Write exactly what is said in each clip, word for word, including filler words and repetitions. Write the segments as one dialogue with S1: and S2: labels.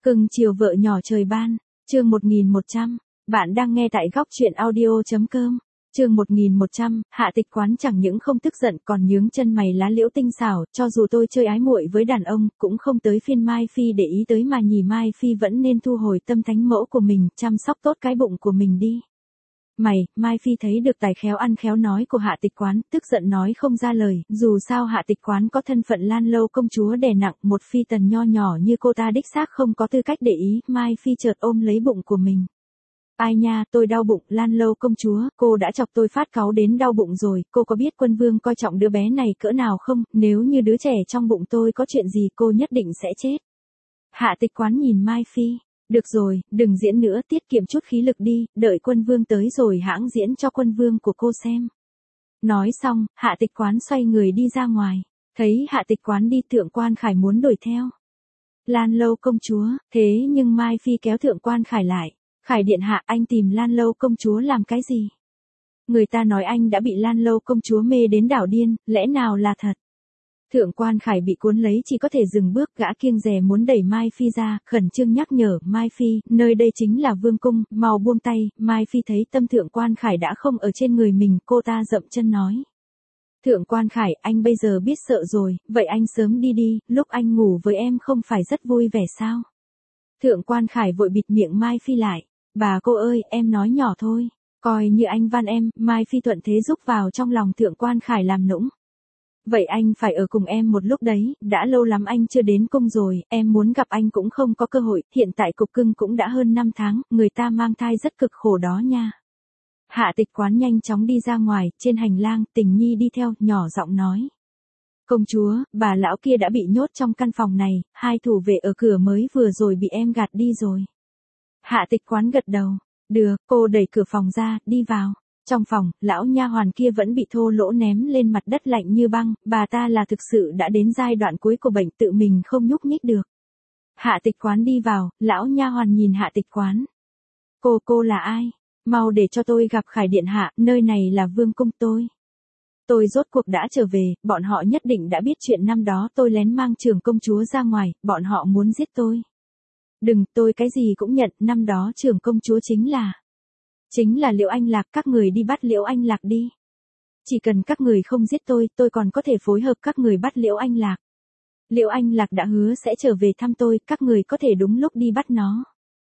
S1: Cưng chiều vợ nhỏ trời ban, chương một nghìn một trăm, bạn đang nghe tại góc truyện audio.com, chương một nghìn một trăm, Hạ Tịch Quán chẳng những không tức giận còn nhướng chân mày lá liễu tinh xảo, cho dù tôi chơi ái muội với đàn ông, cũng không tới phiên Mai Phi để ý tới mà nhỉ Mai Phi vẫn nên thu hồi tâm thánh mẫu của mình, chăm sóc tốt cái bụng của mình đi. Mày, Mai Phi thấy được tài khéo ăn khéo nói của Hạ Tịch Quán, tức giận nói không ra lời, dù sao Hạ Tịch Quán có thân phận Lan Lâu công chúa đè nặng, một phi tần nho nhỏ như cô ta đích xác không có tư cách để ý, Mai Phi chợt ôm lấy bụng của mình. Ai nha, tôi đau bụng, Lan Lâu công chúa, cô đã chọc tôi phát cáu đến đau bụng rồi, cô có biết quân vương coi trọng đứa bé này cỡ nào không, nếu như đứa trẻ trong bụng tôi có chuyện gì cô nhất định sẽ chết. Hạ Tịch Quán nhìn Mai Phi. Được rồi, đừng diễn nữa, tiết kiệm chút khí lực đi, đợi quân vương tới rồi hãng diễn cho quân vương của cô xem. Nói xong, Hạ Tịch Quán xoay người đi ra ngoài. Thấy Hạ Tịch Quán đi, Thượng Quan Khải muốn đuổi theo. Lan Lâu công chúa, thế nhưng Mai Phi kéo Thượng Quan Khải lại. Khải điện hạ, anh tìm Lan Lâu công chúa làm cái gì? Người ta nói anh đã bị Lan Lâu công chúa mê đến đảo điên, lẽ nào là thật? Thượng Quan Khải bị cuốn lấy chỉ có thể dừng bước, gã kiêng dè muốn đẩy Mai Phi ra, khẩn trương nhắc nhở, Mai Phi, nơi đây chính là vương cung, mau buông tay. Mai Phi thấy tâm Thượng Quan Khải đã không ở trên người mình, cô ta dậm chân nói. Thượng Quan Khải, anh bây giờ biết sợ rồi, vậy anh sớm đi đi, lúc anh ngủ với em không phải rất vui vẻ sao? Thượng Quan Khải vội bịt miệng Mai Phi lại, bà cô ơi, em nói nhỏ thôi, coi như anh van em. Mai Phi thuận thế rúc vào trong lòng Thượng Quan Khải làm nũng. Vậy anh phải ở cùng em một lúc đấy, đã lâu lắm anh chưa đến cung rồi, em muốn gặp anh cũng không có cơ hội, hiện tại cục cưng cũng đã hơn năm tháng, người ta mang thai rất cực khổ đó nha. Hạ Tịch Quán nhanh chóng đi ra ngoài, trên hành lang, Tình Nhi đi theo, nhỏ giọng nói. Công chúa, bà lão kia đã bị nhốt trong căn phòng này, hai thủ vệ ở cửa mới vừa rồi bị em gạt đi rồi. Hạ Tịch Quán gật đầu, được, cô đẩy cửa phòng ra, đi vào. Trong phòng, lão nha hoàn kia vẫn bị thô lỗ ném lên mặt đất lạnh như băng, bà ta là thực sự đã đến giai đoạn cuối của bệnh, tự mình không nhúc nhích được. Hạ Tịch Quán đi vào, lão nha hoàn nhìn Hạ Tịch Quán. Cô, cô là ai? Mau để cho tôi gặp Khải điện hạ, nơi này là vương cung tôi. Tôi rốt cuộc đã trở về, bọn họ nhất định đã biết chuyện năm đó tôi lén mang Trưởng công chúa ra ngoài, bọn họ muốn giết tôi. Đừng, tôi cái gì cũng nhận, năm đó Trưởng công chúa chính là... Chính là Liễu Anh Lạc, các người đi bắt Liễu Anh Lạc đi. Chỉ cần các người không giết tôi, tôi còn có thể phối hợp các người bắt Liễu Anh Lạc. Liễu Anh Lạc đã hứa sẽ trở về thăm tôi, các người có thể đúng lúc đi bắt nó.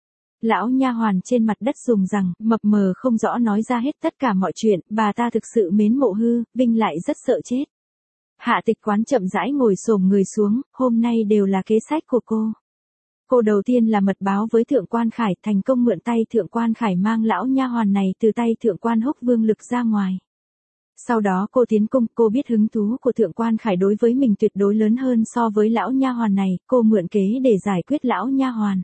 S1: Lão nha hoàn trên mặt đất dùng rằng, mập mờ không rõ nói ra hết tất cả mọi chuyện, bà ta thực sự mến Mộ Hư, Vinh lại rất sợ chết. Hạ Tịch Quán chậm rãi ngồi xổm người xuống, hôm nay đều là kế sách của cô. Cô đầu tiên là mật báo với Thượng Quan Khải, thành công mượn tay Thượng Quan Khải mang lão nha hoàn này từ tay Thượng Quan Húc Vương Lực ra ngoài. Sau đó cô tiến cung, cô biết hứng thú của Thượng Quan Khải đối với mình tuyệt đối lớn hơn so với lão nha hoàn này, cô mượn kế để giải quyết lão nha hoàn.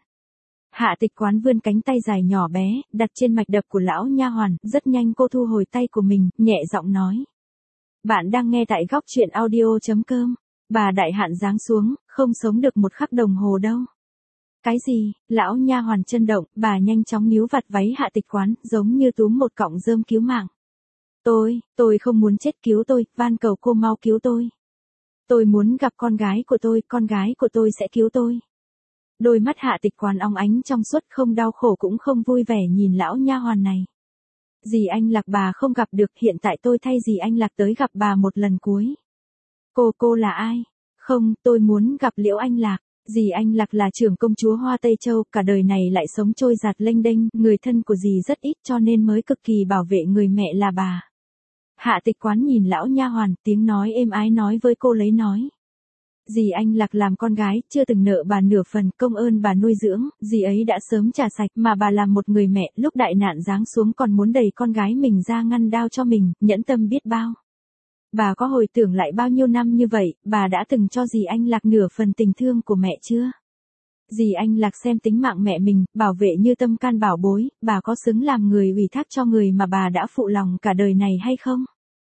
S1: Hạ Tịch Quán vươn cánh tay dài nhỏ bé, đặt trên mạch đập của lão nha hoàn, rất nhanh cô thu hồi tay của mình, nhẹ giọng nói. Bạn đang nghe tại góc truyện audio.com, bà đại hạn giáng xuống, không sống được một khắc đồng hồ đâu. Cái gì? Lão nha hoàn chân động, bà nhanh chóng níu vặt váy Hạ Tịch Quán, giống như túm một cọng rơm cứu mạng. Tôi, tôi không muốn chết, cứu tôi, van cầu cô mau cứu tôi. Tôi muốn gặp con gái của tôi, con gái của tôi sẽ cứu tôi. Đôi mắt Hạ Tịch Quán óng ánh trong suốt, không đau khổ cũng không vui vẻ nhìn lão nha hoàn này. Dì Anh Lạc bà không gặp được, hiện tại tôi thay dì Anh Lạc tới gặp bà một lần cuối. Cô, cô là ai? Không, tôi muốn gặp Liễu Anh Lạc. Dì Anh Lạc là Trưởng công chúa Hoa Tây Châu, cả đời này lại sống trôi giạt lênh đênh, người thân của dì rất ít cho nên mới cực kỳ bảo vệ người mẹ là bà. Hạ Tịch Quán nhìn lão nha hoàn, tiếng nói êm ái nói với cô lấy nói. Dì Anh Lạc làm con gái, chưa từng nợ bà nửa phần, công ơn bà nuôi dưỡng, dì ấy đã sớm trả sạch, mà bà làm một người mẹ, lúc đại nạn giáng xuống còn muốn đẩy con gái mình ra ngăn đao cho mình, nhẫn tâm biết bao. Bà có hồi tưởng lại bao nhiêu năm như vậy, bà đã từng cho dì Anh Lạc nửa phần tình thương của mẹ chưa? Dì Anh Lạc xem tính mạng mẹ mình, bảo vệ như tâm can bảo bối, bà có xứng làm người ủy thác cho người mà bà đã phụ lòng cả đời này hay không?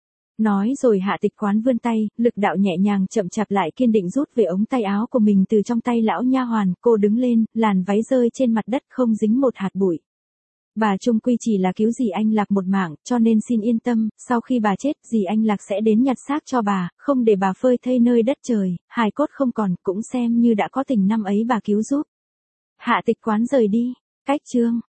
S1: Nói rồi Hạ Tịch Quán vươn tay, lực đạo nhẹ nhàng chậm chạp lại kiên định rút về ống tay áo của mình từ trong tay lão nha hoàn, cô đứng lên, làn váy rơi trên mặt đất không dính một hạt bụi. Bà trung quy chỉ là cứu dì Anh Lạc một mạng, cho nên xin yên tâm, sau khi bà chết, dì Anh Lạc sẽ đến nhặt xác cho bà, không để bà phơi thây nơi đất trời, hài cốt không còn, cũng xem như đã có tình năm ấy bà cứu giúp. Hạ tịch quán rời đi. Cách chương.